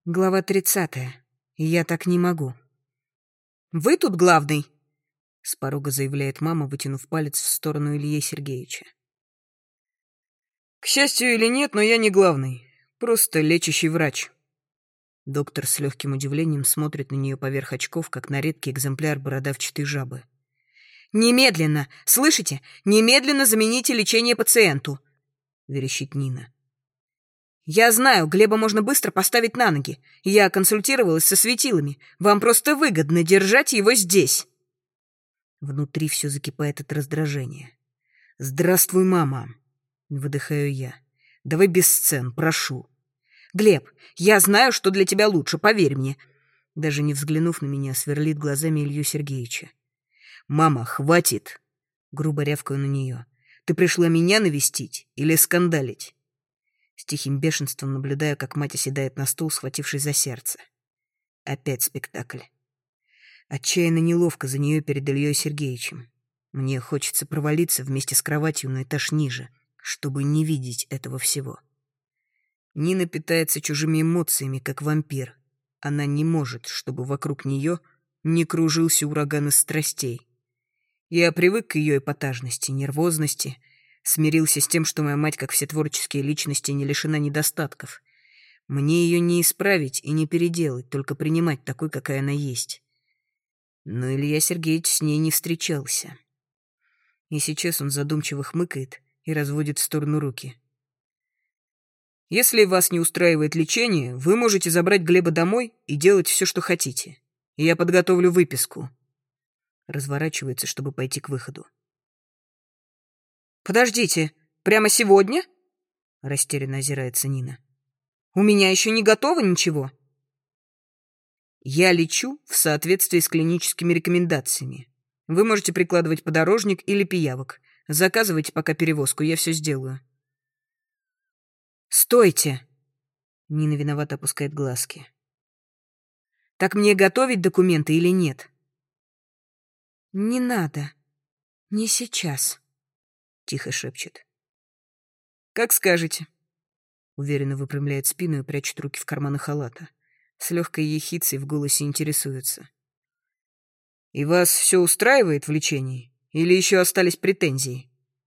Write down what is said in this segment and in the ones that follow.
Глава 30. Я так не могу. «Вы тут главный?» — с порога заявляет мама, вытянув палец в сторону Ильи Сергеевича. «К счастью или нет, но я не главный. Просто лечащий врач». Доктор с легким удивлением смотрит на нее поверх очков, как на редкий экземпляр бородавчатой жабы. «Немедленно! Слышите? Немедленно замените лечение пациенту!» — верещит Нина. «Я знаю, Глеба можно быстро поставить на ноги. Я консультировалась со светилами. Вам просто выгодно держать его здесь». Внутри все закипает от раздражения. «Здравствуй, мама!» — выдыхаю я. «Давай без сцен, прошу». «Глеб, я знаю, что для тебя лучше, поверь мне». Даже не взглянув на меня, сверлит глазами Илью Сергеевича. «Мама, хватит!» — грубо рявкаю на нее. «Ты пришла меня навестить или скандалить?» С тихим бешенством наблюдаю, как мать оседает на стул, схватившись за сердце. Опять спектакль. Отчаянно неловко за нее перед Ильей Сергеевичем. Мне хочется провалиться вместе с кроватью на этаж ниже, чтобы не видеть этого всего. Нина питается чужими эмоциями, как вампир. Она не может, чтобы вокруг нее не кружился ураган из страстей. Я привык к ее эпатажности, нервозности, смирился с тем, что моя мать, как все творческие личности, не лишена недостатков. Мне ее не исправить и не переделать, только принимать такой, какая она есть. Но Илья Сергеевич с ней не встречался. И сейчас он задумчиво хмыкает и разводит в сторону руки. «Если вас не устраивает лечение, вы можете забрать Глеба домой и делать все, что хотите. Я подготовлю выписку». Разворачивается, чтобы пойти к выходу. «Подождите, прямо сегодня?» — растерянно озирается Нина. «У меня еще не готово ничего». «Я лечу в соответствии с клиническими рекомендациями. Вы можете прикладывать подорожник или пиявок. Заказывайте пока перевозку, я все сделаю». «Стойте!» — Нина виновато опускает глазки. «Так мне готовить документы или нет?» «Не надо. Не сейчас», — тихо шепчет. «Как скажете», — уверенно выпрямляет спину и прячет руки в карманы халата. С легкой ехицей в голосе интересуется. «И вас все устраивает в лечении? Или еще остались претензии?»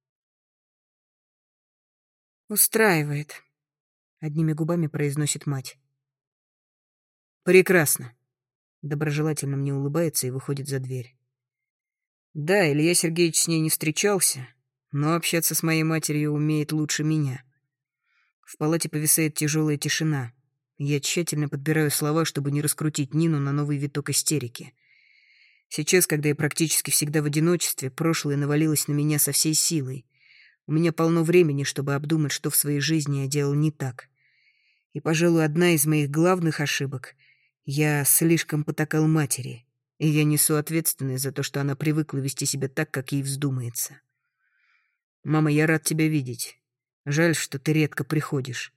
«Устраивает», — одними губами произносит мать. «Прекрасно», — доброжелательно мне улыбается и выходит за дверь. «Да, Илья Сергеевич с ней не встречался, но общаться с моей матерью умеет лучше меня». В палате повисает тяжелая тишина. Я тщательно подбираю слова, чтобы не раскрутить Нину на новый виток истерики. Сейчас, когда я практически всегда в одиночестве, прошлое навалилось на меня со всей силой. У меня полно времени, чтобы обдумать, что в своей жизни я делал не так. И, пожалуй, одна из моих главных ошибок — я слишком потакал матери, и я несу ответственность за то, что она привыкла вести себя так, как ей вздумается. «Мама, я рад тебя видеть. Жаль, что ты редко приходишь».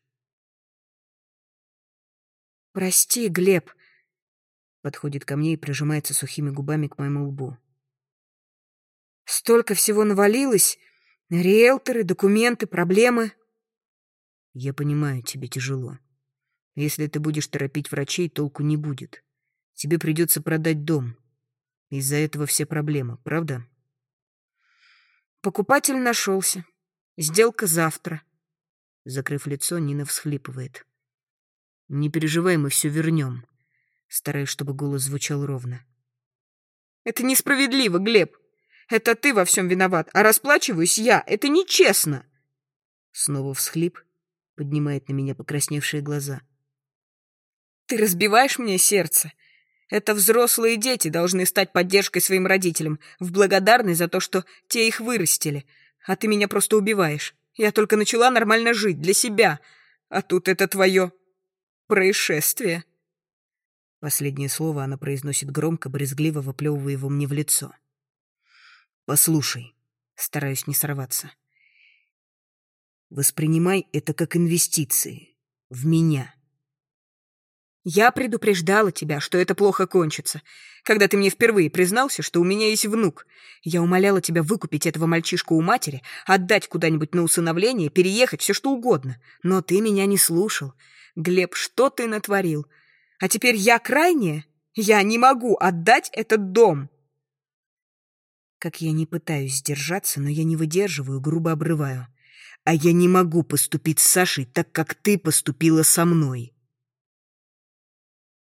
«Прости, Глеб», — подходит ко мне и прижимается сухими губами к моему лбу. «Столько всего навалилось. Риэлторы, документы, проблемы». «Я понимаю, тебе тяжело. Если ты будешь торопить врачей, толку не будет. Тебе придется продать дом. Из-за этого все проблемы, правда?» «Покупатель нашелся. Сделка завтра». Закрыв лицо, Нина всхлипывает. «Не переживай, мы все вернем». Стараюсь, чтобы голос звучал ровно. «Это несправедливо, Глеб. Это ты во всем виноват, а расплачиваюсь я. Это нечестно». Снова всхлип, поднимает на меня покрасневшие глаза. «Ты разбиваешь мне сердце. Это взрослые дети должны стать поддержкой своим родителям, в благодарность за то, что те их вырастили. А ты меня просто убиваешь. Я только начала нормально жить для себя. А тут это твое происшествие». Последнее слово она произносит громко, брезгливо выплевывая его мне в лицо. «Послушай», — стараюсь не сорваться, — «воспринимай это как инвестиции. В меня». «Я предупреждала тебя, что это плохо кончится, когда ты мне впервые признался, что у меня есть внук. Я умоляла тебя выкупить этого мальчишку у матери, отдать куда-нибудь на усыновление, переехать, все что угодно. Но ты меня не слушал. Глеб, что ты натворил? А теперь я крайняя? Я не могу отдать этот дом!» Как я не пытаюсь сдержаться, но я не выдерживаю, грубо обрываю. «А я не могу поступить с Сашей так, как ты поступила со мной!»